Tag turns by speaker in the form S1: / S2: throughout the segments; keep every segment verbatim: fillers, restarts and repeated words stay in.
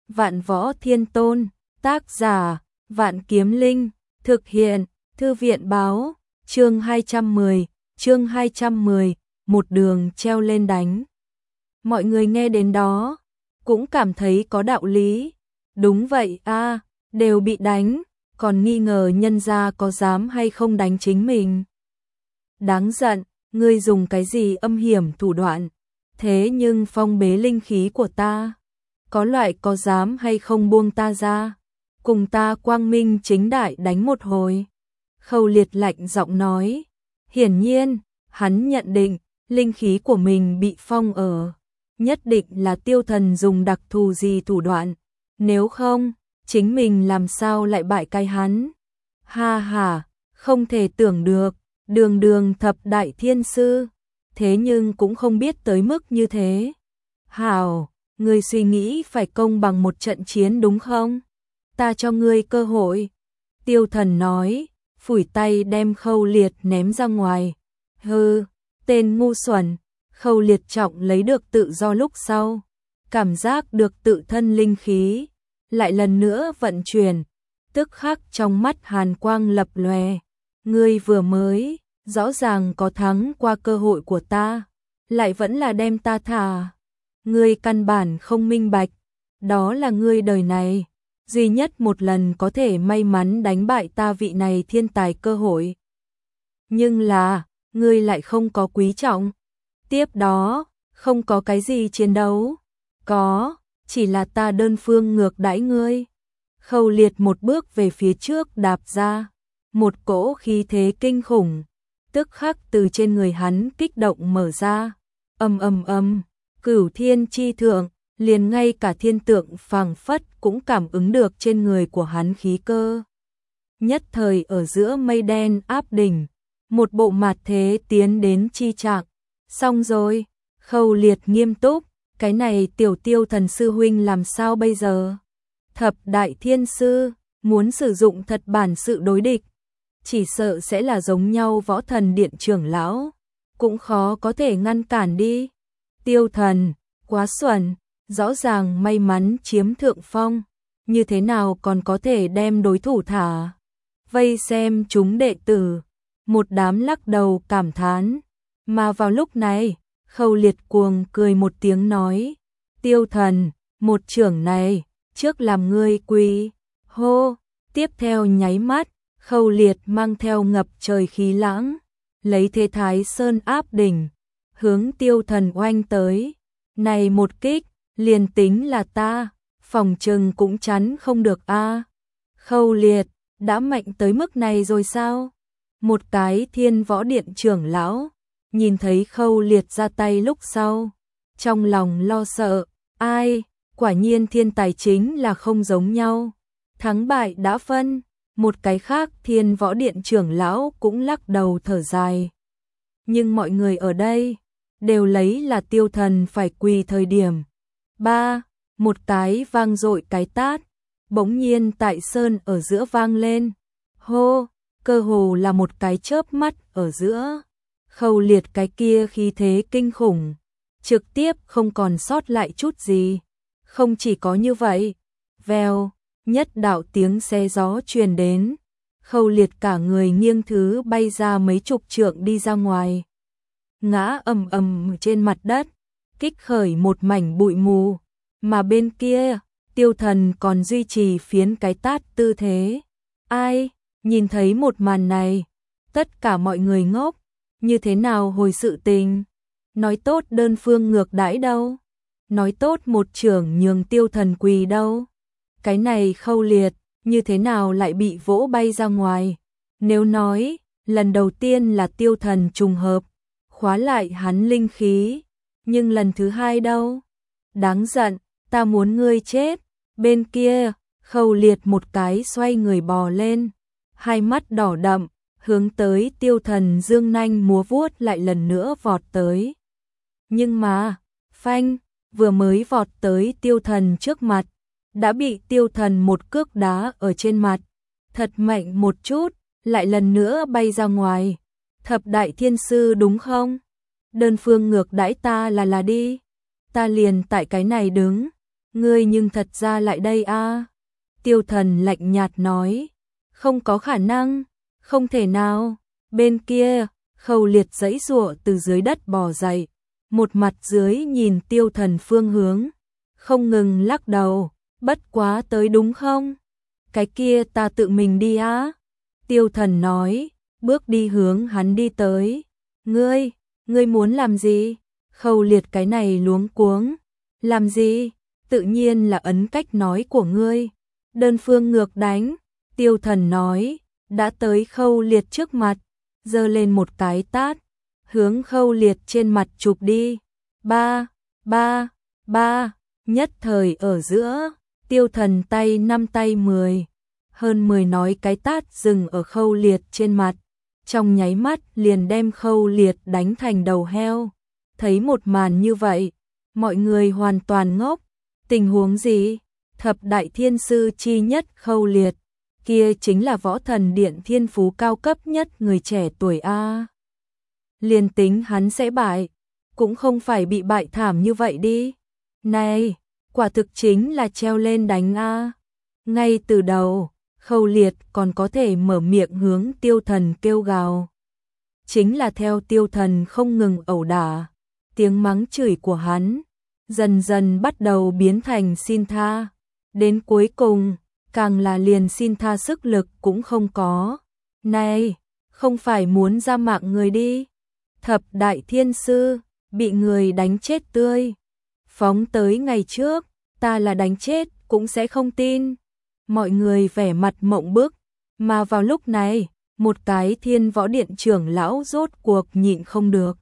S1: Vạn Võ Thiên Tôn, tác giả, Vạn Kiếm Linh, thực hiện, Thư viện báo, chương hai trăm mười, chương hai trăm mười, một đường treo lên đánh. Mọi người nghe đến đó, cũng cảm thấy có đạo lý. Đúng vậy a, đều bị đánh, còn nghi ngờ nhân gia có dám hay không đánh chính mình. Đáng giận, ngươi dùng cái gì âm hiểm thủ đoạn, thế nhưng phong bế linh khí của ta. Có loại có dám hay không buông ta ra, cùng ta quang minh chính đại đánh một hồi. Khâu Liệt lạnh giọng nói, hiển nhiên, hắn nhận định, linh khí của mình bị phong ở, nhất định là Tiêu Thần dùng đặc thù gì thủ đoạn, nếu không, chính mình làm sao lại bại cái hắn. Ha ha, không thể tưởng được, đường đường thập đại thiên sư, thế nhưng cũng không biết tới mức như thế. Hảo, ngươi suy nghĩ phải công bằng một trận chiến đúng không? Ta cho ngươi cơ hội. Tiêu Thần nói, phủi tay đem Khâu Liệt ném ra ngoài. Hừ, tên ngu xuẩn. Khâu Liệt trọng lấy được tự do lúc sau, cảm giác được tự thân linh khí, lại lần nữa vận chuyển, tức khắc trong mắt hàn quang lập lòe. Ngươi vừa mới, rõ ràng có thắng qua cơ hội của ta, lại vẫn là đem ta thả. Ngươi căn bản không minh bạch, đó là ngươi đời này, duy nhất một lần có thể may mắn đánh bại ta vị này thiên tài cơ hội. Nhưng là, ngươi lại không có quý trọng. Tiếp đó, không có cái gì chiến đấu. Có, chỉ là ta đơn phương ngược đãi ngươi. Khâu Liệt một bước về phía trước đạp ra, một cỗ khí thế kinh khủng, tức khắc từ trên người hắn kích động mở ra. Ầm ầm ầm, Cửu Thiên chi thượng, liền ngay cả thiên tượng phảng phất cũng cảm ứng được trên người của hắn khí cơ. Nhất thời ở giữa mây đen áp đỉnh, một bộ mạt thế tiến đến chi trạng. Xong rồi, Khâu Liệt nghiêm túc, cái này tiểu Tiêu Thần sư huynh làm sao bây giờ? Thập đại thiên sư, muốn sử dụng thật bản sự đối địch, chỉ sợ sẽ là giống nhau Võ Thần Điện trưởng lão, cũng khó có thể ngăn cản đi. Tiêu Thần, quá xuẩn, rõ ràng may mắn chiếm thượng phong, như thế nào còn có thể đem đối thủ thả. Vây xem chúng đệ tử, một đám lắc đầu cảm thán. Mà vào lúc này, Khâu Liệt cuồng cười một tiếng nói, Tiêu Thần, một trưởng này, trước làm ngươi quỳ. Hô, tiếp theo nháy mắt, Khâu Liệt mang theo ngập trời khí lãng, lấy thế Thái Sơn áp đỉnh, hướng Tiêu Thần oanh tới. Này một kích, liền tính là ta, phòng trừng cũng chắn không được a. Khâu Liệt, đã mạnh tới mức này rồi sao? Một cái Thiên Võ Điện trưởng lão, nhìn thấy Khâu Liệt ra tay lúc sau, trong lòng lo sợ, ai, quả nhiên thiên tài chính là không giống nhau. Thắng bại đã phân, một cái khác Thiên Võ Điện trưởng lão cũng lắc đầu thở dài. Nhưng mọi người ở đây, đều lấy là Tiêu Thần phải quỳ thời điểm. Ba, một cái vang dội cái tát, bỗng nhiên tại sơn ở giữa vang lên. Hô, cơ hồ là một cái chớp mắt ở giữa. Khâu Liệt cái kia khí thế kinh khủng, trực tiếp không còn sót lại chút gì. Không chỉ có như vậy, vèo, nhất đạo tiếng xe gió truyền đến. Khâu Liệt cả người nghiêng thứ bay ra mấy chục trượng đi ra ngoài. Ngã ầm ầm trên mặt đất, kích khởi một mảnh bụi mù. Mà bên kia, Tiêu Thần còn duy trì phiến cái tát tư thế. Ai, nhìn thấy một màn này, tất cả mọi người ngốc. Như thế nào hồi sự tình? Nói tốt đơn phương ngược đãi đâu? Nói tốt một trưởng nhường Tiêu Thần quỳ đâu? Cái này Khâu Liệt, như thế nào lại bị vỗ bay ra ngoài? Nếu nói, lần đầu tiên là Tiêu Thần trùng hợp, khóa lại hắn linh khí, nhưng lần thứ hai đâu? Đáng giận, ta muốn ngươi chết. Bên kia, Khâu Liệt một cái xoay người bò lên, hai mắt đỏ đậm, hướng tới Tiêu Thần dương nanh múa vuốt lại lần nữa vọt tới. Nhưng mà, phanh, vừa mới vọt tới Tiêu Thần trước mặt, đã bị Tiêu Thần một cước đá ở trên mặt, thật mạnh một chút, lại lần nữa bay ra ngoài. Thập đại thiên sư đúng không? Đơn phương ngược đãi ta là là đi. Ta liền tại cái này đứng, Ngươi nhưng thật ra lại đây a. Tiêu Thần lạnh nhạt nói, không có khả năng, không thể nào. Bên kia, Khâu Liệt giãy giụa từ dưới đất bò dậy, một mặt dưới nhìn Tiêu Thần phương hướng, không ngừng lắc đầu, bất quá tới đúng không? Cái kia ta tự mình đi á. Tiêu Thần nói, bước đi hướng hắn đi tới. Ngươi, ngươi muốn làm gì? Khâu Liệt cái này luống cuống. Làm gì? Tự nhiên là ấn cách nói của ngươi. Đơn phương ngược đánh. Tiêu Thần nói, đã tới Khâu Liệt trước mặt, giơ lên một cái tát, hướng Khâu Liệt trên mặt chụp đi. Ba, ba, ba, nhất thời ở giữa, Tiêu Thần tay năm tay mười, hơn mười nói cái tát dừng ở Khâu Liệt trên mặt, trong nháy mắt liền đem Khâu Liệt đánh thành đầu heo. Thấy một màn như vậy, mọi người hoàn toàn ngốc. Tình huống gì? Thập đại thiên sư chi nhất Khâu Liệt, kia chính là võ thần điện thiên phú cao cấp nhất người trẻ tuổi a. Liền tính hắn sẽ bại, cũng không phải bị bại thảm như vậy đi. Này, quả thực chính là treo lên đánh a. Ngay từ đầu, Khâu Liệt còn có thể mở miệng hướng Tiêu Thần kêu gào. Chính là theo Tiêu Thần không ngừng ẩu đả, tiếng mắng chửi của hắn dần dần bắt đầu biến thành xin tha. Đến cuối cùng, càng là liền xin tha sức lực cũng không có. Này, không phải muốn ra mạng người đi. Thập đại thiên sư, bị người đánh chết tươi. Phóng tới ngày trước, ta là đánh chết cũng sẽ không tin. Mọi người vẻ mặt mộng bức, mà vào lúc này, một cái Thiên Võ Điện trưởng lão rốt cuộc nhịn không được.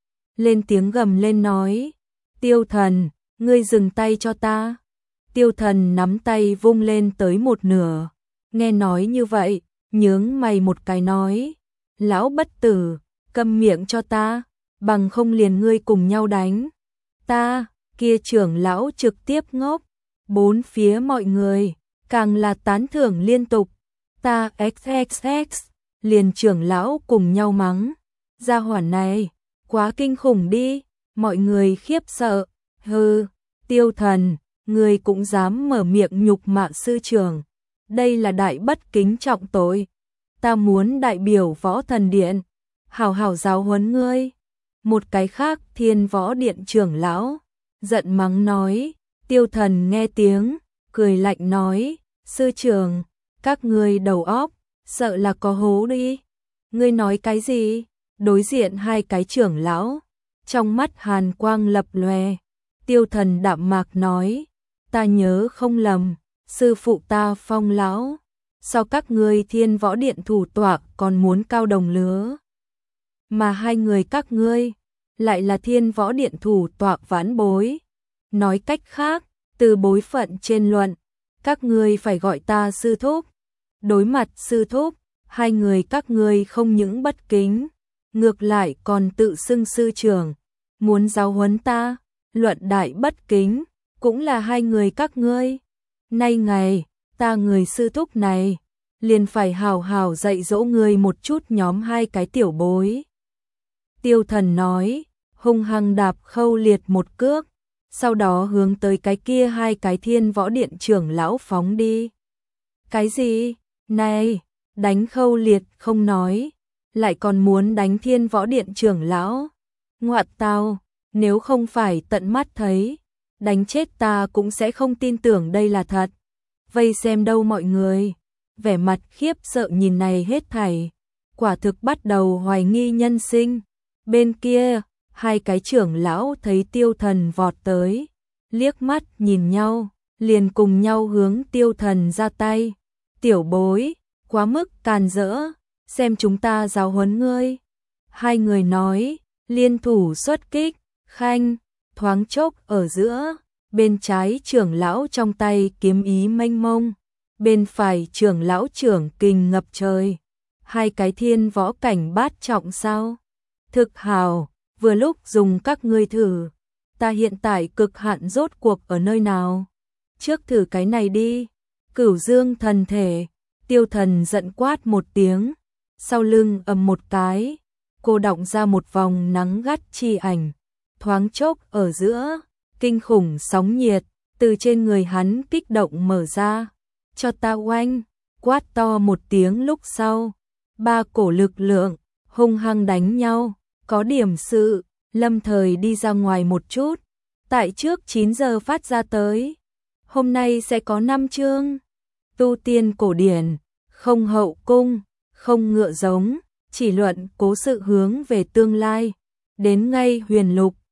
S1: Lên tiếng gầm lên nói, Tiêu Thần, ngươi dừng tay cho ta. Tiêu Thần nắm tay vung lên tới một nửa, nghe nói như vậy, nhướng mày một cái nói, lão bất tử, câm miệng cho ta, bằng không liền ngươi cùng nhau đánh. Ta, kia trưởng lão trực tiếp ngốc, bốn phía mọi người, càng là tán thưởng liên tục, ta xx xx, liền trưởng lão cùng nhau mắng, gia hỏa này, quá kinh khủng đi, mọi người khiếp sợ, hừ, Tiêu Thần, người cũng dám mở miệng nhục mạ sư trưởng, đây là đại bất kính trọng tội, ta muốn đại biểu Võ Thần Điện, hảo hảo giáo huấn ngươi. Một cái khác Thiên Võ Điện trưởng lão, giận mắng nói, Tiêu Thần nghe tiếng, cười lạnh nói, sư trưởng, các ngươi đầu óc, sợ là có hố đi. Ngươi nói cái gì? Đối diện hai cái trưởng lão, trong mắt hàn quang lập lòe. Tiêu Thần đạm mạc nói, ta nhớ không lầm, sư phụ ta Phong lão, sao các ngươi Thiên Võ Điện thủ tọa còn muốn cao đồng lứa? Mà hai người các ngươi, lại là Thiên Võ Điện thủ tọa vãn bối. Nói cách khác, từ bối phận trên luận, các ngươi phải gọi ta sư thúc. Đối mặt sư thúc, hai người các ngươi không những bất kính, ngược lại còn tự xưng sư trưởng, muốn giáo huấn ta, luận đại bất kính, cũng là hai người các ngươi. Nay ngày, ta người sư thúc này, liền phải hào hào dạy dỗ ngươi một chút nhóm hai cái tiểu bối. Tiêu Thần nói, hung hăng đạp Khâu Liệt một cước, sau đó hướng tới cái kia hai cái Thiên Võ Điện trưởng lão phóng đi. Cái gì? Này, đánh Khâu Liệt không nói, lại còn muốn đánh Thiên Võ Điện trưởng lão. Ngoạn tào, nếu không phải tận mắt thấy, đánh chết ta cũng sẽ không tin tưởng đây là thật. Vây xem đâu mọi người, vẻ mặt khiếp sợ nhìn này hết thảy, quả thực bắt đầu hoài nghi nhân sinh. Bên kia, hai cái trưởng lão thấy Tiêu Thần vọt tới, liếc mắt nhìn nhau, liền cùng nhau hướng Tiêu Thần ra tay. Tiểu bối, quá mức càn rỡ, xem chúng ta giáo huấn ngươi. Hai người nói, liên thủ xuất kích, khanh, thoáng chốc ở giữa, bên trái trưởng lão trong tay kiếm ý mênh mông, bên phải trưởng lão trưởng kình ngập trời. Hai cái thiên võ cảnh bát trọng sao? Thực hào, vừa lúc dùng các ngươi thử. Ta hiện tại cực hạn rốt cuộc ở nơi nào? Trước thử cái này đi. Cửu Dương thần thể. Tiêu Thần giận quát một tiếng, sau lưng ầm một cái, cô đọng ra một vòng nắng gắt chi ảnh, thoáng chốc ở giữa, kinh khủng sóng nhiệt, từ trên người hắn kích động mở ra. Cho ta oanh, quát to một tiếng lúc sau. Ba cổ lực lượng, hung hăng đánh nhau, có điểm sự, lâm thời đi ra ngoài một chút. Tại trước chín giờ phát ra tới. Hôm nay sẽ có năm chương. Tu tiên cổ điển, không hậu cung, không ngựa giống, chỉ luận cố sự hướng về tương lai. Đến ngay huyền lục,